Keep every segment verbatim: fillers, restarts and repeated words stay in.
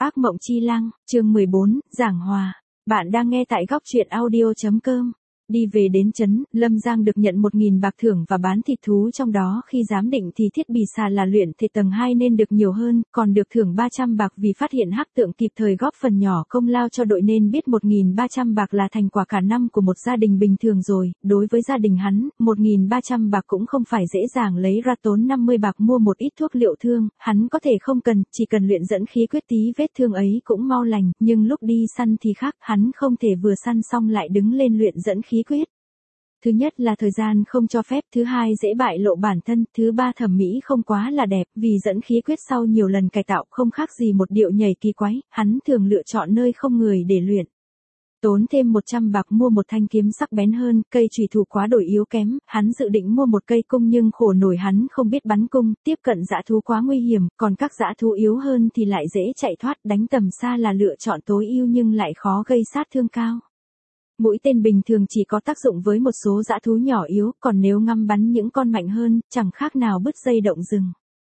Ác mộng chi lăng, chương mười bốn, giảng hòa. Bạn đang nghe tại góc truyện audio chấm com. Đi về đến trấn, Lâm Giang được nhận một nghìn bạc thưởng và bán thịt thú, trong đó khi giám định thì thiết bì xà là luyện thể tầng hai nên được nhiều hơn, còn được thưởng ba trăm bạc vì phát hiện hắc tượng kịp thời góp phần nhỏ công lao cho đội, nên biết một nghìn ba trăm bạc là thành quả cả năm của một gia đình bình thường rồi. Đối với gia đình hắn, một nghìn ba trăm bạc cũng không phải dễ dàng lấy ra, tốn năm mươi bạc mua một ít thuốc liệu thương, hắn có thể không cần, chỉ cần luyện dẫn khí quyết tí vết thương ấy cũng mau lành, nhưng lúc đi săn thì khác, hắn không thể vừa săn xong lại đứng lên luyện dẫn khí quyết. Thứ nhất là thời gian không cho phép, thứ hai dễ bại lộ bản thân, thứ ba thẩm mỹ không quá là đẹp, vì dẫn khí quyết sau nhiều lần cải tạo không khác gì một điệu nhảy kỳ quái, hắn thường lựa chọn nơi không người để luyện. Tốn thêm một trăm bạc mua một thanh kiếm sắc bén hơn, cây chùy thủ quá đổi yếu kém, hắn dự định mua một cây cung nhưng khổ nổi hắn không biết bắn cung, tiếp cận dã thú quá nguy hiểm, còn các dã thú yếu hơn thì lại dễ chạy thoát, đánh tầm xa là lựa chọn tối ưu nhưng lại khó gây sát thương cao. Mũi tên bình thường chỉ có tác dụng với một số dã thú nhỏ yếu, còn nếu ngắm bắn những con mạnh hơn, chẳng khác nào bứt dây động rừng.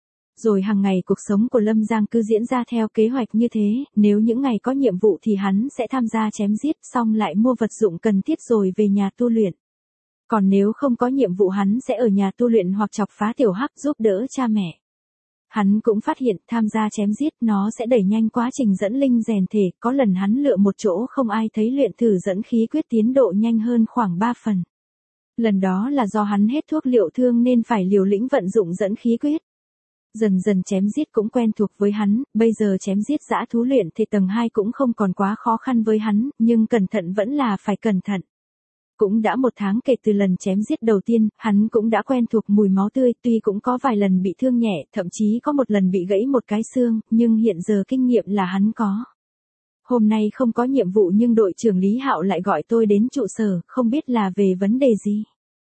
Rồi hàng ngày cuộc sống của Lâm Giang cứ diễn ra theo kế hoạch như thế, nếu những ngày có nhiệm vụ thì hắn sẽ tham gia chém giết, xong lại mua vật dụng cần thiết rồi về nhà tu luyện. Còn nếu không có nhiệm vụ hắn sẽ ở nhà tu luyện hoặc chọc phá tiểu hắc giúp đỡ cha mẹ. Hắn cũng phát hiện tham gia chém giết nó sẽ đẩy nhanh quá trình dẫn linh rèn thể, có lần hắn lựa một chỗ không ai thấy luyện thử dẫn khí quyết tiến độ nhanh hơn khoảng ba phần. Lần đó là do hắn hết thuốc liệu thương nên phải liều lĩnh vận dụng dẫn khí quyết. Dần dần chém giết cũng quen thuộc với hắn, bây giờ chém giết dã thú luyện thể tầng hai cũng không còn quá khó khăn với hắn, nhưng cẩn thận vẫn là phải cẩn thận. Cũng đã một tháng kể từ lần chém giết đầu tiên, hắn cũng đã quen thuộc mùi máu tươi, tuy cũng có vài lần bị thương nhẹ, thậm chí có một lần bị gãy một cái xương, nhưng hiện giờ kinh nghiệm là hắn có. Hôm nay không có nhiệm vụ nhưng đội trưởng Lý Hạo lại gọi tôi đến trụ sở, không biết là về vấn đề gì.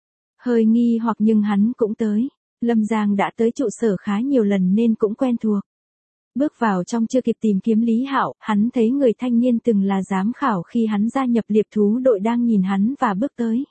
Hơi nghi hoặc nhưng hắn cũng tới. Lâm Giang đã tới trụ sở khá nhiều lần nên cũng quen thuộc. Bước vào trong chưa kịp tìm kiếm Lý Hạo, hắn thấy người thanh niên từng là giám khảo khi hắn gia nhập liệp thú đội đang nhìn hắn và bước tới.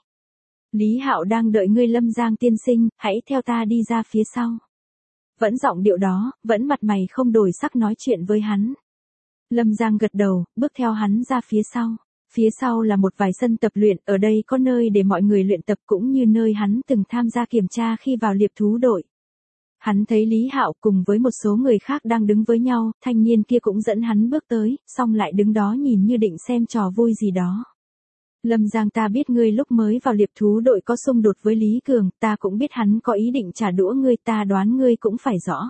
Lý Hạo đang đợi ngươi Lâm Giang tiên sinh, hãy theo ta đi ra phía sau. Vẫn giọng điệu đó, vẫn mặt mày không đổi sắc nói chuyện với hắn. Lâm Giang gật đầu, bước theo hắn ra phía sau. Phía sau là một vài sân tập luyện, ở đây có nơi để mọi người luyện tập cũng như nơi hắn từng tham gia kiểm tra khi vào liệp thú đội. Hắn thấy Lý Hạo cùng với một số người khác đang đứng với nhau, thanh niên kia cũng dẫn hắn bước tới, xong lại đứng đó nhìn như định xem trò vui gì đó. Lâm Giang, ta biết ngươi lúc mới vào liệp thú đội có xung đột với Lý Cường, ta cũng biết hắn có ý định trả đũa ngươi, ta đoán ngươi cũng phải rõ.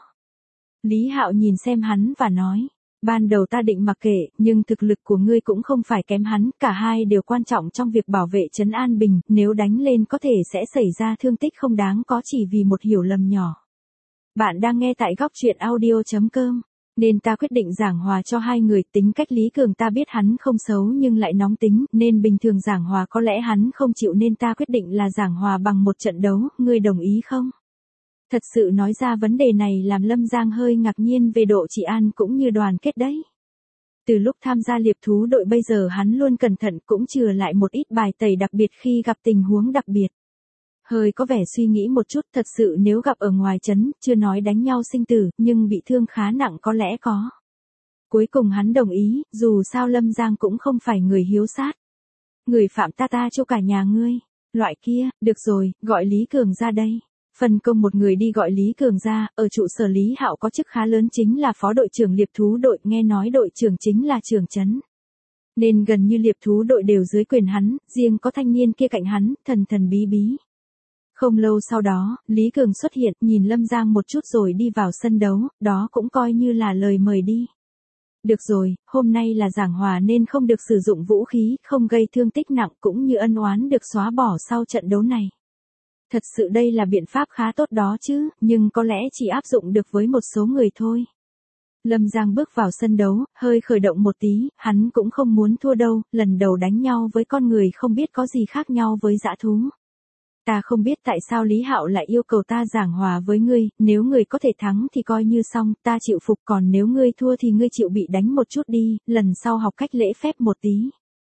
Lý Hạo nhìn xem hắn và nói. Ban đầu ta định mặc kệ, nhưng thực lực của ngươi cũng không phải kém hắn, cả hai đều quan trọng trong việc bảo vệ trấn an bình, nếu đánh lên có thể sẽ xảy ra thương tích không đáng có chỉ vì một hiểu lầm nhỏ. Bạn đang nghe tại góc truyện audio chấm com, nên ta quyết định giảng hòa cho hai người. Tính cách Lý Cường ta biết hắn không xấu nhưng lại nóng tính, nên bình thường giảng hòa có lẽ hắn không chịu nên ta quyết định là giảng hòa bằng một trận đấu, ngươi đồng ý không? Thật sự nói ra vấn đề này làm Lâm Giang hơi ngạc nhiên về độ trị an cũng như đoàn kết đấy. Từ lúc tham gia liệp thú đội bây giờ hắn luôn cẩn thận cũng chừa lại một ít bài tẩy đặc biệt khi gặp tình huống đặc biệt. Hơi có vẻ suy nghĩ một chút, thật sự nếu gặp ở ngoài trấn, chưa nói đánh nhau sinh tử, nhưng bị thương khá nặng có lẽ có. Cuối cùng hắn đồng ý, dù sao Lâm Giang cũng không phải người hiếu sát. Người phạm ta ta cho cả nhà ngươi, loại kia, được rồi, gọi Lý Cường ra đây. Phân công một người đi gọi Lý Cường ra, ở trụ sở Lý Hạo có chức khá lớn chính là phó đội trưởng liệp thú đội, nghe nói đội trưởng chính là trưởng trấn. Nên gần như liệp thú đội đều dưới quyền hắn, riêng có thanh niên kia cạnh hắn, thần thần bí bí. Không lâu sau đó, Lý Cường xuất hiện, nhìn Lâm Giang một chút rồi đi vào sân đấu, đó cũng coi như là lời mời đi. Được rồi, hôm nay là giảng hòa nên không được sử dụng vũ khí, không gây thương tích nặng cũng như ân oán được xóa bỏ sau trận đấu này. Thật sự đây là biện pháp khá tốt đó chứ, nhưng có lẽ chỉ áp dụng được với một số người thôi. Lâm Giang bước vào sân đấu, hơi khởi động một tí, hắn cũng không muốn thua đâu, lần đầu đánh nhau với con người không biết có gì khác nhau với dã thú. Ta không biết tại sao Lý Hạo lại yêu cầu ta giảng hòa với ngươi, nếu ngươi có thể thắng thì coi như xong, ta chịu phục, còn nếu ngươi thua thì ngươi chịu bị đánh một chút đi, lần sau học cách lễ phép một tí.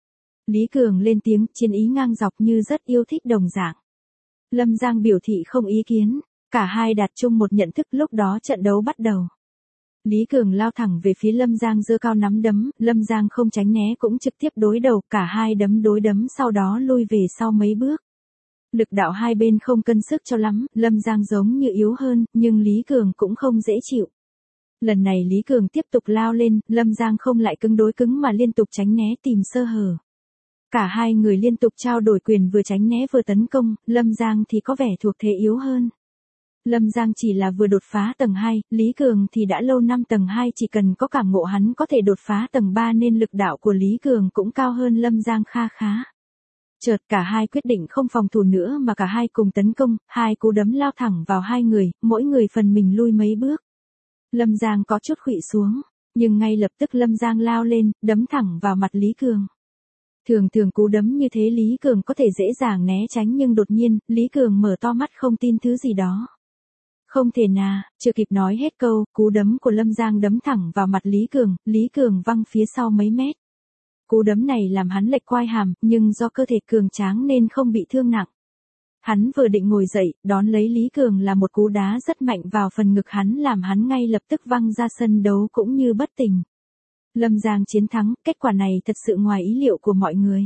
Lý Cường lên tiếng, chiến ý ngang dọc như rất yêu thích đồng dạng. Lâm Giang biểu thị không ý kiến, cả hai đạt chung một nhận thức, lúc đó trận đấu bắt đầu. Lý Cường lao thẳng về phía Lâm Giang giơ cao nắm đấm, Lâm Giang không tránh né cũng trực tiếp đối đầu, cả hai đấm đối đấm sau đó lui về sau mấy bước. Lực đạo hai bên không cân sức cho lắm, Lâm Giang giống như yếu hơn, nhưng Lý Cường cũng không dễ chịu. Lần này Lý Cường tiếp tục lao lên, Lâm Giang không lại cứng đối cứng mà liên tục tránh né tìm sơ hở. Cả hai người liên tục trao đổi quyền vừa tránh né vừa tấn công, Lâm Giang thì có vẻ thuộc thế yếu hơn. Lâm Giang chỉ là vừa đột phá tầng hai, Lý Cường thì đã lâu năm tầng hai, chỉ cần có cảm ngộ hắn có thể đột phá tầng ba nên lực đạo của Lý Cường cũng cao hơn Lâm Giang kha khá. Chợt cả hai quyết định không phòng thủ nữa mà cả hai cùng tấn công, hai cú đấm lao thẳng vào hai người, mỗi người phần mình lui mấy bước. Lâm Giang có chút khuỵu xuống, nhưng ngay lập tức Lâm Giang lao lên, đấm thẳng vào mặt Lý Cường. Thường thường cú đấm như thế Lý Cường có thể dễ dàng né tránh nhưng đột nhiên, Lý Cường mở to mắt không tin thứ gì đó. Không thể nào, chưa kịp nói hết câu, cú đấm của Lâm Giang đấm thẳng vào mặt Lý Cường, Lý Cường văng phía sau mấy mét. Cú đấm này làm hắn lệch quai hàm, nhưng do cơ thể cường tráng nên không bị thương nặng. Hắn vừa định ngồi dậy, đón lấy Lý Cường là một cú đá rất mạnh vào phần ngực hắn làm hắn ngay lập tức văng ra sân đấu cũng như bất tỉnh. Lâm Giang chiến thắng, kết quả này thật sự ngoài ý liệu của mọi người.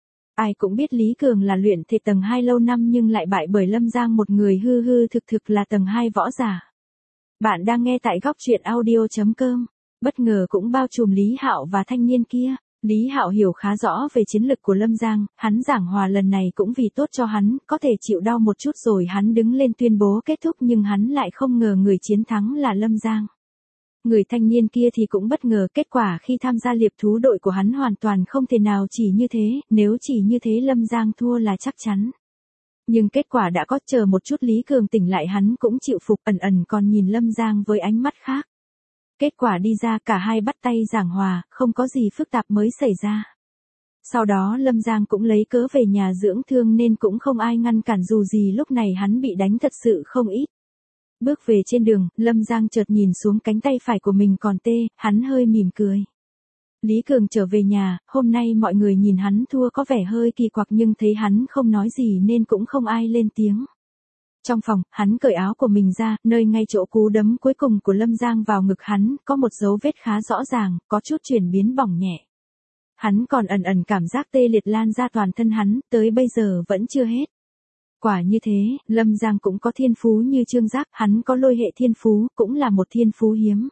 Ai cũng biết Lý Cường là luyện thể tầng hai lâu năm nhưng lại bại bởi Lâm Giang một người hư hư thực thực là tầng hai võ giả. Bạn đang nghe tại góc truyện audio chấm com. Bất ngờ cũng bao trùm Lý Hạo và thanh niên kia. Lý Hạo hiểu khá rõ về chiến lực của Lâm Giang, hắn giảng hòa lần này cũng vì tốt cho hắn, có thể chịu đau một chút rồi hắn đứng lên tuyên bố kết thúc nhưng hắn lại không ngờ người chiến thắng là Lâm Giang. Người thanh niên kia thì cũng bất ngờ, kết quả khi tham gia liệp thú đội của hắn hoàn toàn không thể nào chỉ như thế, nếu chỉ như thế Lâm Giang thua là chắc chắn. Nhưng kết quả đã có, chờ một chút Lý Cường tỉnh lại hắn cũng chịu phục, ẩn ẩn còn nhìn Lâm Giang với ánh mắt khác. Kết quả đi ra cả hai bắt tay giảng hòa, không có gì phức tạp mới xảy ra. Sau đó Lâm Giang cũng lấy cớ về nhà dưỡng thương nên cũng không ai ngăn cản dù gì lúc này hắn bị đánh thật sự không ít. Bước về trên đường, Lâm Giang chợt nhìn xuống cánh tay phải của mình còn tê, hắn hơi mỉm cười. Lý Cường trở về nhà, hôm nay mọi người nhìn hắn thua có vẻ hơi kỳ quặc nhưng thấy hắn không nói gì nên cũng không ai lên tiếng. Trong phòng, hắn cởi áo của mình ra, nơi ngay chỗ cú đấm cuối cùng của Lâm Giang vào ngực hắn, có một dấu vết khá rõ ràng, có chút chuyển biến bỏng nhẹ. Hắn còn ẩn ẩn cảm giác tê liệt lan ra toàn thân hắn, tới bây giờ vẫn chưa hết. Quả như thế, Lâm Giang cũng có thiên phú như Trương Giác, hắn có lôi hệ thiên phú, cũng là một thiên phú hiếm.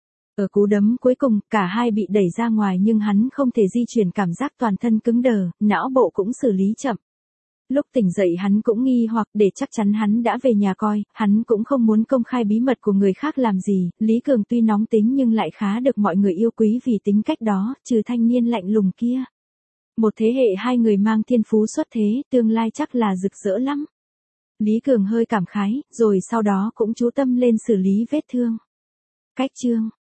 Ở cú đấm cuối cùng, cả hai bị đẩy ra ngoài nhưng hắn không thể di chuyển, cảm giác toàn thân cứng đờ, não bộ cũng xử lý chậm. Lúc tỉnh dậy hắn cũng nghi hoặc, để chắc chắn hắn đã về nhà coi, hắn cũng không muốn công khai bí mật của người khác làm gì, Lý Cường tuy nóng tính nhưng lại khá được mọi người yêu quý vì tính cách đó, trừ thanh niên lạnh lùng kia. Một thế hệ hai người mang thiên phú xuất thế, tương lai chắc là rực rỡ lắm. Lý Cường hơi cảm khái, rồi sau đó cũng chú tâm lên xử lý vết thương. Cách chương